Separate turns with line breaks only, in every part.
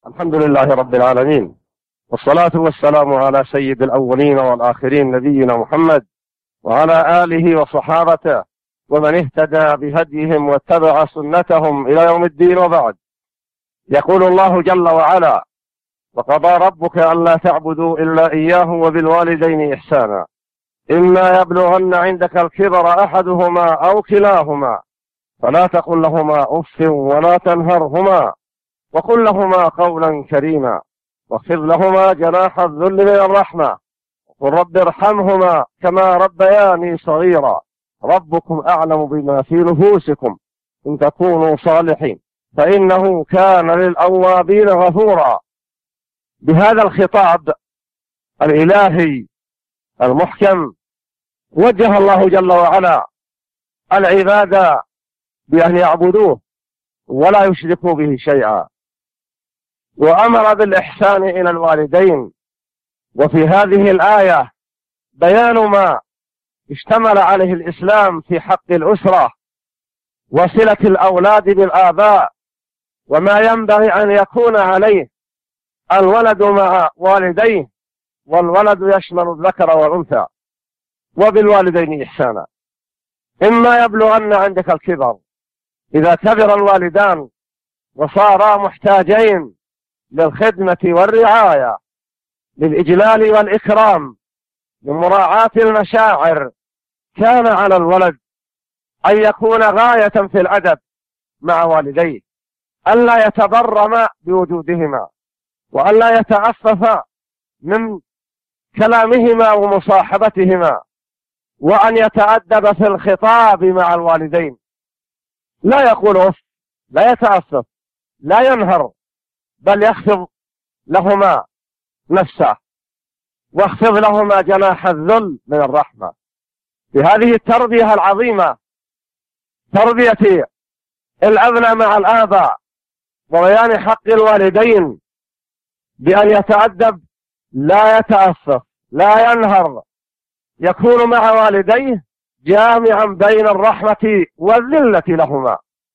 الحمد لله رب العالمين، والصلاة والسلام على سيد الأولين والآخرين نبينا محمد وعلى آله وصحابته ومن اهتدى بهديهم واتبع سنتهم إلى يوم الدين، وبعد. يقول الله جل وعلا: وقضى ربك ألا تعبدوا إلا إياه وبالوالدين إحسانا إما يبلغن عندك الكبر أحدهما أو كلاهما فلا تقل لهما أف ولا تنهرهما وقل لهما قولا كريما واخفض لهما جناح الذل من الرحمة وقل رب ارحمهما كما ربياني صغيرا ربكم أعلم بما في نفوسكم إن تكونوا صالحين فإنه كان للأوابين غفورا. بهذا الخطاب الإلهي المحكم وجه الله جل وعلا العباد بأن يعبدوه ولا يشركوا به شيئا، وأمر بالإحسان إلى الوالدين. وفي هذه الآية بيان ما اشتمل عليه الإسلام في حق الأسرة وصلة الأولاد بالآباء، وما ينبغي أن يكون عليه الولد مع والديه، والولد يشمل الذكر والأنثى. وبالوالدين إحسانا إما يبلغن عندك الكبر، إذا كبر الوالدان وصارا محتاجين للخدمة والرعاية، للإجلال والإكرام، لمراعاة المشاعر، كان على الولد أن يكون غاية في الأدب مع والديه، ألا يتبرم بوجودهما، وألا يتعفف من كلامهما ومصاحبتهما، وأن يتأدب في الخطاب مع الوالدين، لا يقول أف، لا يتعفف، لا ينهر، بل يخفض لهما نفسه واخفض لهما جناح الذل من الرحمة. بهذه التربية العظيمة، تربية الأبناء مع الآباء، وبيان حق الوالدين بأن يتأدب، لا يتأسف، لا ينهر، يكون مع والديه جامعا بين الرحمة والذلة لهما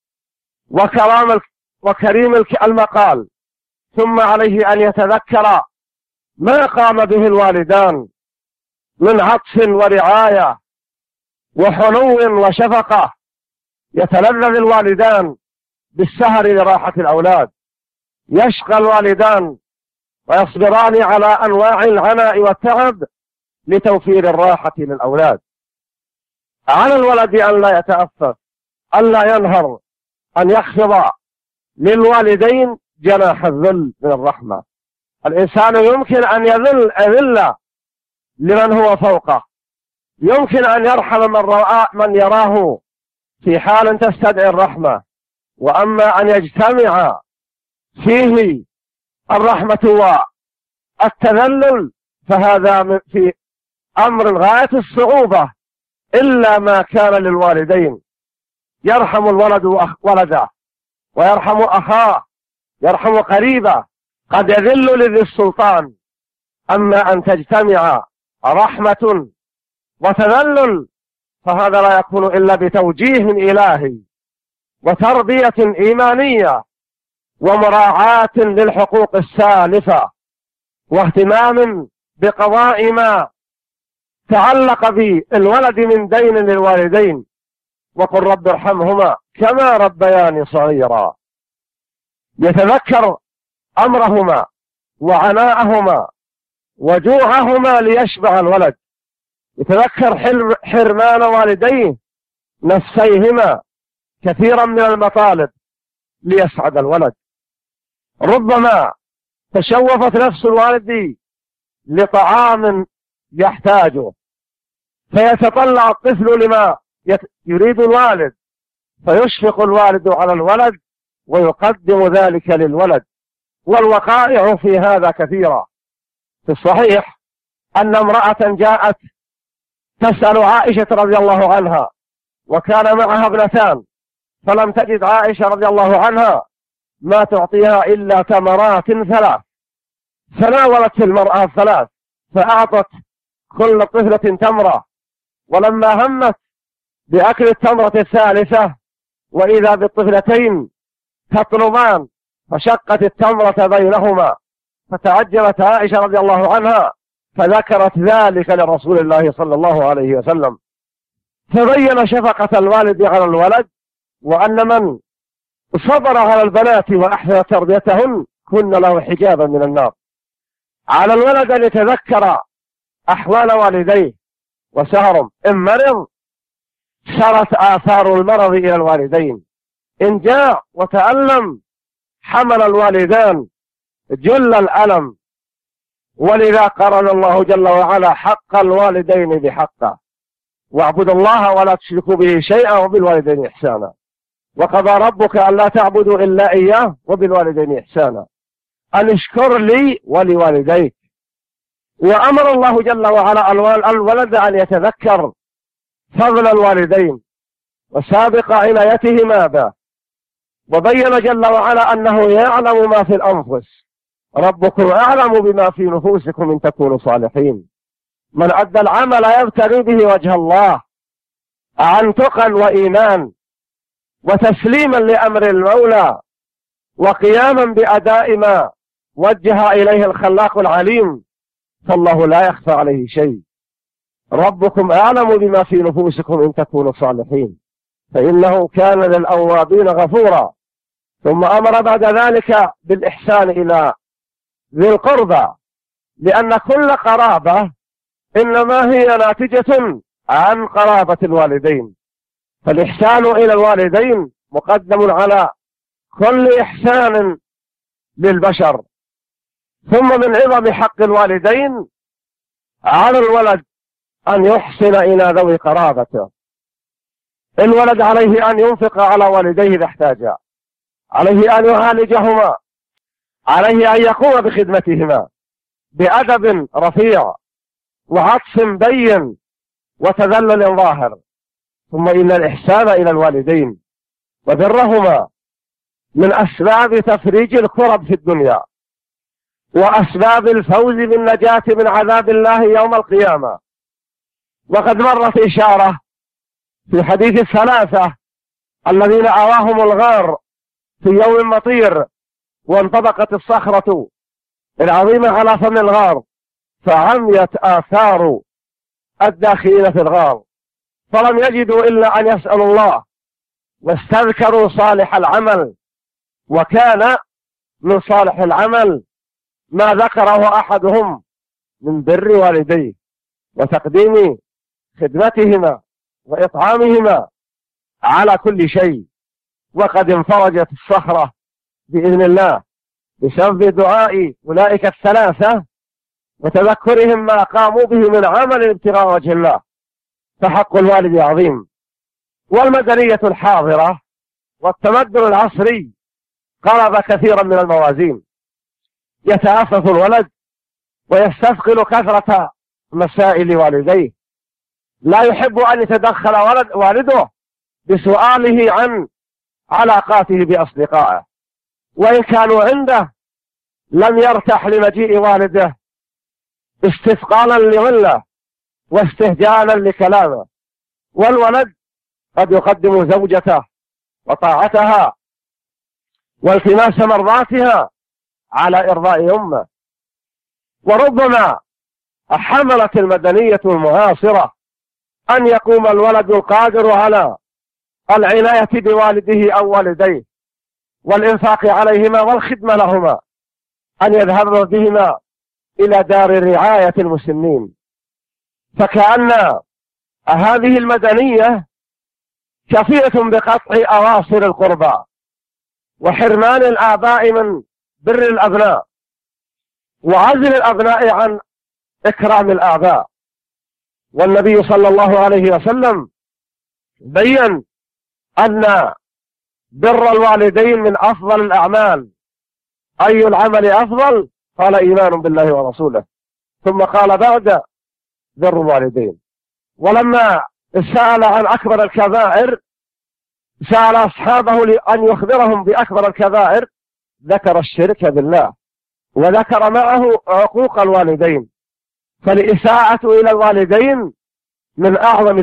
وكريم المقال. ثم عليه أن يتذكر ما قام به الوالدان من عطف ورعاية وحنو وشفقة. يتلذذ الوالدان بالسهر لراحة الأولاد، يشقى الوالدان ويصبران على أنواع العناء والتعب لتوفير الراحة للأولاد. على الولد أن لا يتأفف، أن لا ينهر، أن يخفض للوالدين جناح الذل من الرحمة. الإنسان يمكن أن يذل لمن هو فوقه، يمكن أن يرحم من يراه في حال تستدعي الرحمة، وأما أن يجتمع فيه الرحمة والتذلل فهذا في أمر غاية الصعوبة، إلا ما كان للوالدين. يرحم الولد ولده، ويرحم أخاه، يرحم قريبه، قد يذل لذي السلطان. أما أن تجتمع رحمة وتذلل فهذا لا يكون إلا بتوجيه إلهي وتربية إيمانية ومراعاة للحقوق السالفة، واهتمام بقضاء ما تعلق بالولد من دين للوالدين. وقل رب ارحمهما كما ربياني صغيرا. يتذكر أمرهما وعناءهما وجوعهما ليشبع الولد، يتذكر حرمان والديه نفسيهما كثيرا من المطالب ليسعد الولد. ربما تشوفت نفس الوالد لطعام يحتاجه، فيتطلع الطفل لما يريد الوالد، فيشفق الوالد على الولد ويقدم ذلك للولد. والوقائع في هذا كثيرة. في الصحيح أن امرأة جاءت تسأل عائشة رضي الله عنها، وكان معها ابنتان، فلم تجد عائشة رضي الله عنها ما تعطيها إلا تمرات 3، فناولت المرأة الثلاث فأعطت كل طفلة تمرة، ولما همت بأكل التمرة الثالثة وإذا بالطفلتين تطلبان فشقت التمرة بينهما، فتعجبت عائشة رضي الله عنها فذكرت ذلك لرسول الله صلى الله عليه وسلم، فبين شفقة الوالد على الولد، وأن من صبر على البنات وأحسن تربيتهن كن له حجابا من النار. على الولد أن يتذكر أحوال والديه وسهرهم، إن مرض سرت آثار المرض إلى الوالدين، إن جاء وتألم حمل الوالدان جل الألم. ولذا قرن الله جل وعلا حق الوالدين بحقه، واعبدوا الله ولا تشركوا به شيئا وبالوالدين إحسانا، وقضى ربك ألا تعبدوا إلا إياه وبالوالدين إحسانا، أن اشكر لي ولوالديك. وأمر الله جل وعلا الولد أن يتذكر فضل الوالدين وسابق عنايتهما به، وبين جل وعلا أنه يعلم ما في الأنفس، ربكم أعلم بما في نفوسكم إن تكونوا صالحين. من أدى العمل يبتغي به وجه الله عن تقى وإيمان وتسليما لأمر المولى وقياما بأداء ما وجه إليه الخلاق العليم، فالله لا يخفى عليه شيء. ربكم أعلم بما في نفوسكم إن تكونوا صالحين فإنه كان للأوابين غفورا. ثم أمر بعد ذلك بالإحسان إلى ذي القربى، لأن كل قرابة إنما هي ناتجة عن قرابة الوالدين، فالإحسان إلى الوالدين مقدم على كل إحسان للبشر. ثم من عظم حق الوالدين على الولد أن يحسن إلى ذوي قرابته. الولد عليه أن ينفق على والديه إذا احتاجا، عليه أن يعالجهما، عليه أن يقوم بخدمتهما بأدب رفيع وعطف بين وتذلل ظاهر. ثم إن الإحسان إلى الوالدين وبرهما من أسباب تفريج الكرب في الدنيا وأسباب الفوز بالنجاة من عذاب الله يوم القيامة. وقد مرت إشارة في حديث الثلاثة الذين أواهم الغار في يوم مطير وانطبقت الصخرة العظيمة على فم الغار فعميت آثار الداخلين في الغار، فلم يجدوا إلا أن يسألوا الله واستذكروا صالح العمل. وكان من صالح العمل ما ذكره أحدهم من بر والديه وتقديم خدمتهما وإطعامهما على كل شيء. وقد انفرجت الصخرة بإذن الله بسبب دعاء أولئك الثلاثة وتذكرهم ما قاموا به من عمل ابتغاء وجه الله، فحق الوالد عظيم. والمدنية الحاضرة والتمدن العصري قلب كثيرا من الموازين، يتأسف الولد ويستثقل كثرة مسائل والديه، لا يحب أن يتدخل والده بسؤاله عن علاقاته بأصدقائه، وإن كانوا عنده لم يرتاح لمجيء والده استثقالا لعله واستهجانا لكلامه. والولد قد يقدم زوجته وطاعتها والتماس مرضاتها على إرضاء أمه. وربما حملت المدنية المعاصرة أن يقوم الولد القادر على العناية بوالده أو والديه والإنفاق عليهما والخدمة لهما أن يذهب بهما إلى دار رعاية المسنين، فكأن هذه المدنية كفيلة بقطع أواصر القربى وحرمان الآباء من بر الأبناء وعزل الأبناء عن إكرام الآباء. والنبي صلى الله عليه وسلم بين أن بر الوالدين من أفضل الأعمال. أي العمل أفضل؟ قال إيمان بالله ورسوله، ثم قال بعد بر الوالدين. ولما سأل عن أكبر الكبائر سأل أصحابه أن يخبرهم بأكبر الكبائر، ذكر الشرك بالله وذكر معه عقوق الوالدين، فالإساءة إلى الوالدين من أعظم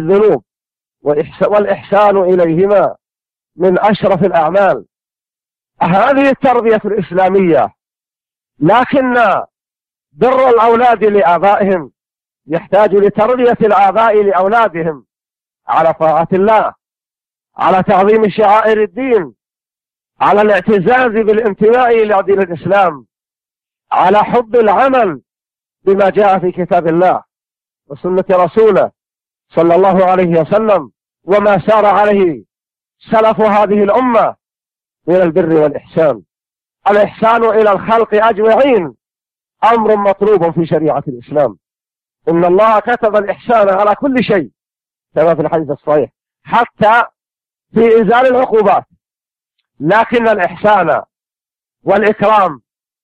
هذه التربية الإسلامية. لكن بر الأولاد لآبائهم يحتاج لتربية الآباء لأولادهم على طاعة الله، على تعظيم شعائر الدين، على الاعتزاز بالانتماء إلى دين الإسلام، على حب العمل بما جاء في كتاب الله وسنة رسوله صلى الله عليه وسلم، وما سار عليه سلف هذه الأمة من البر والإحسان. الإحسان إلى الخلق أجمعين أمر مطلوب في شريعة الإسلام. إن الله كتب الإحسان على كل شيء كما في الحديث الصحيح، حتى في إزالة العقوبات. لكن الإحسان والإكرام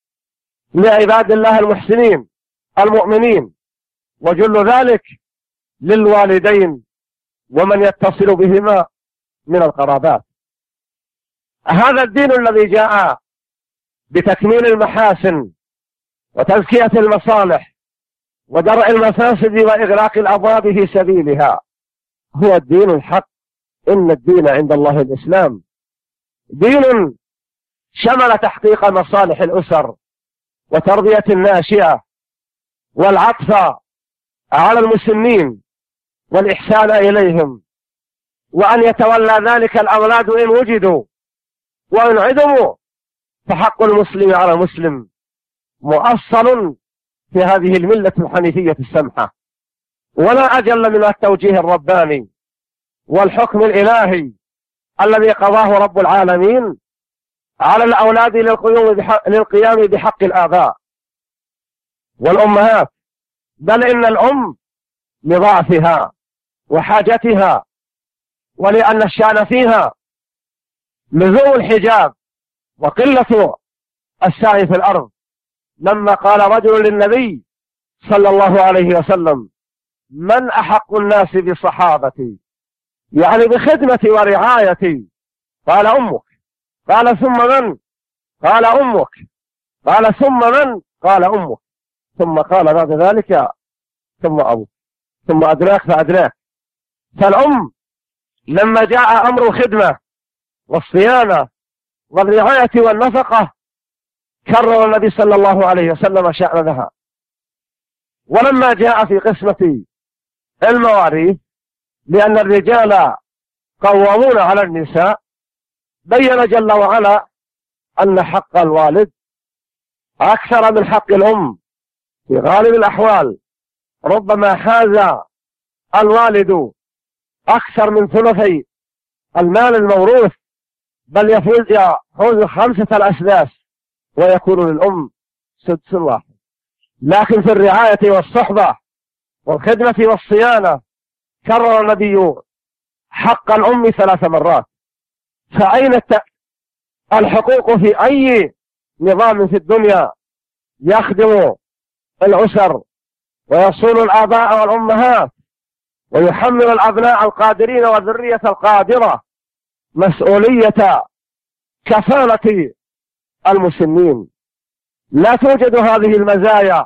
لعباد الله المحسنين المؤمنين، وجل ذلك للوالدين ومن يتصل بهما من القرابات. هذا الدين الذي جاء بتكميل المحاسن وتزكية المصالح ودرء المفاسد وإغلاق الأبواب في سبيلها هو الدين الحق. إن الدين عند الله الإسلام، دين شمل تحقيق مصالح الأسر وتربية الناشئة والعطف على المسنين والإحسان إليهم، وأن يتولى ذلك الأولاد إن وجدوا، وإن عدموا فحق المسلم على المسلم مؤصل في هذه الملة الحنيفية السمحة. ولا أجل من التوجيه الرباني والحكم الإلهي الذي قضاه رب العالمين على الأولاد للقيام بحق الآباء والأمهات، بل إن الأم لضعفها وحاجتها ولأن الشأن فيها لزوم الحجاب وقلة السعي في الأرض. لما قال رجل للنبي صلى الله عليه وسلم: من أحق الناس بصحابتي، يعني بخدمتي ورعايتي؟ قال: أمك. قال: ثم من؟ قال: أمك. قال: ثم من؟ قال: أمك. ثم قال بعد ذلك: ثم أبوك، ثم أدراك فأدراك. فالأم لما جاء أمر الخدمة والصيانة والرعاية والنفقة كرر النبي صلى الله عليه وسلم شأنها. ولما جاء في قسمة المواريث لأن الرجال قوامون على النساء، بين جل وعلا أن حق الوالد أكثر من حق الأم في غالب الأحوال. ربما حاز الوالد أكثر من ثلثي المال الموروث، بل يحوز 5 الأسداس، ويكون للأم 6 واحد. لكن في الرعاية والصحبة والخدمة والصيانة كرر النبي حق الأم 3 مرات. فأين الحقوق في أي نظام في الدنيا يخدم الأسر ويصون الآباء والأمهات ويحمل الأبناء القادرين والذرية القادرة مسؤولية كفالة المسنين؟ لا توجد هذه المزايا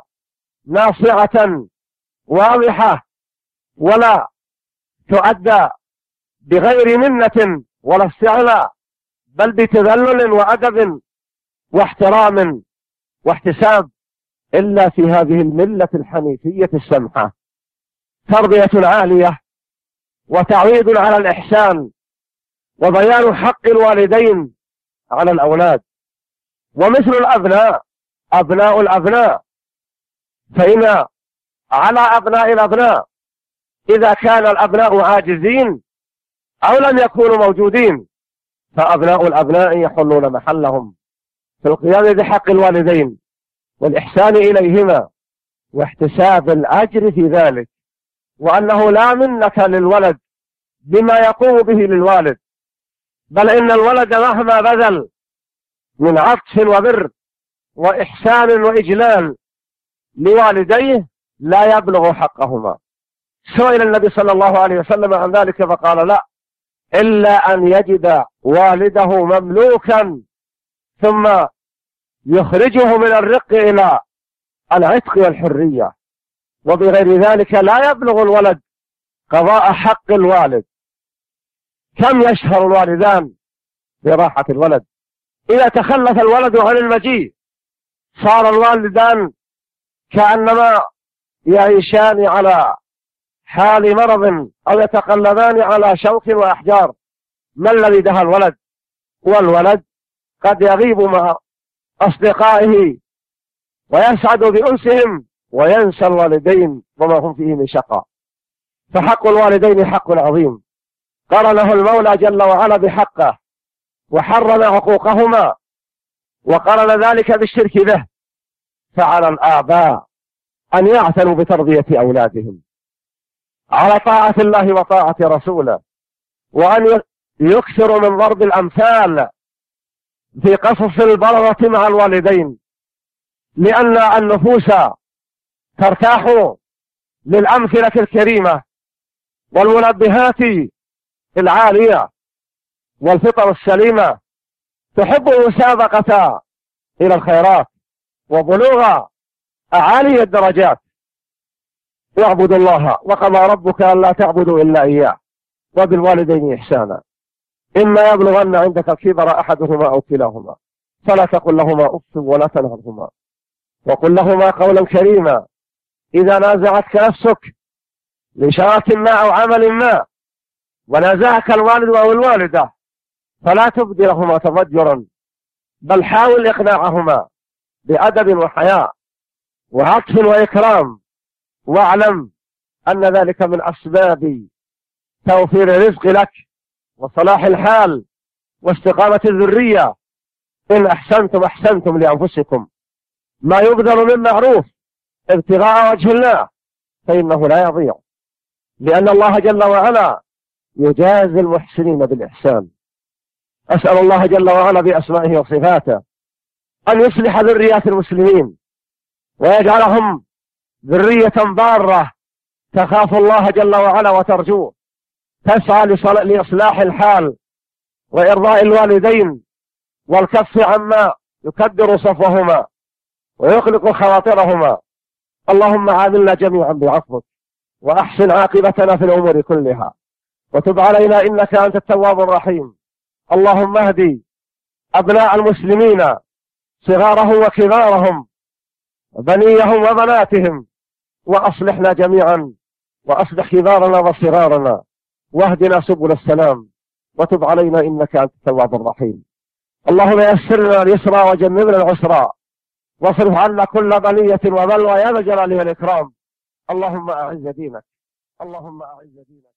ناصعة واضحة، ولا تؤدى بغير منة ولا استعلاء، بل بتذلل وأدب واحترام واحتساب، إلا في هذه الملة الحنيفية السمحة. تربية عالية وتعويض على الإحسان وبيان حق الوالدين على الأولاد. ومثل الأبناء أبناء الأبناء، فإن على أبناء الأبناء إذا كان الأبناء عاجزين أو لم يكونوا موجودين، فأبناء الأبناء يحلون محلهم في القيام بحق الوالدين والإحسان إليهما واحتساب الأجر في ذلك، وأنه لا منة للولد بما يقوم به للوالد، بل إن الولد مهما بذل من عطف وبر وإحسان وإجلال لوالديه لا يبلغ حقهما. سئل النبي صلى الله عليه وسلم عن ذلك فقال: لا، إلا أن يجد والده مملوكا ثم يخرجه من الرق إلى العتق والحرية، وبغير ذلك لا يبلغ الولد قضاء حق الوالد. كم يشهر الوالدان براحة الولد إذا تخلف الولد عن المجيء صار الوالدان كأنما يعيشان على حال مرض أو يتقلبان على شوك وأحجار. ما الذي دهى الولد؟ والولد قد يغيب مع أصدقائه ويسعد بأنسهم وينسى الوالدين وما هم فيه من شقاء. فحق الوالدين حق عظيم قرنه المولى جل وعلا بحقه وحرم عقوقهما وقرن ذلك بالشرك به. فعلى الآباء أن يعتنوا بتربية أولادهم على طاعة الله وطاعة رسوله، وأن يكثروا من ضرب الأمثال في قصص البررة مع الوالدين، لأن النفوس ترتاح للأمثلة الكريمة والمنبهات العالية، والفطر السليمة تحب المسابقة إلى الخيرات وبلوغ أعالي الدرجات. واعبدوا الله وقضى ربك ألا تعبدوا إلا إياه وبالوالدين إحسانا إما يبلغن عندك الكبر أحدهما أو كلاهما فلا تقل لهما أف ولا تنهرهما وقل لهما قولا كريما. إذا نازعتك نفسك لشراك ما أو عمل ما ونازعك الوالد أو الوالدة فلا تبدي لهما تضجرا، بل حاول إقناعهما بأدب وحياء وعطف وإكرام، واعلم أن ذلك من أسباب توفير الرزق لك وصلاح الحال واستقامة الذرية. إن أحسنتم أحسنتم لأنفسكم، ما يبذل من معروف ابتغاء وجه الله فإنه لا يضيع، لأن الله جل وعلا يجازي المحسنين بالإحسان. أسأل الله جل وعلا بأسمائه وصفاته أن يصلح ذريات المسلمين ويجعلهم ذرية بارة تخاف الله جل وعلا وترجوه، تسعى لإصلاح الحال وإرضاء الوالدين والكف عما يكدر صفوهما ويخلق خواطرهما. اللهم عاملنا جميعا بعفوك وأحسن عاقبتنا في الأمور كلها وتب علينا إنك أنت التواب الرحيم. اللهم اهدي أبناء المسلمين صغارهم وكبارهم بنيهم وبناتهم وأصلحنا جميعا وأصلح كبارنا وصغارنا واهدنا سبل السلام وتب علينا إنك أنت التواب الرحيم. اللهم يسر لنا اليسرى وجنبنا العسرى واصرف عنا كل بلية وبلوى يا ذا الجلال والإكرام. اللهم أعز دينك، اللهم أعز دينك.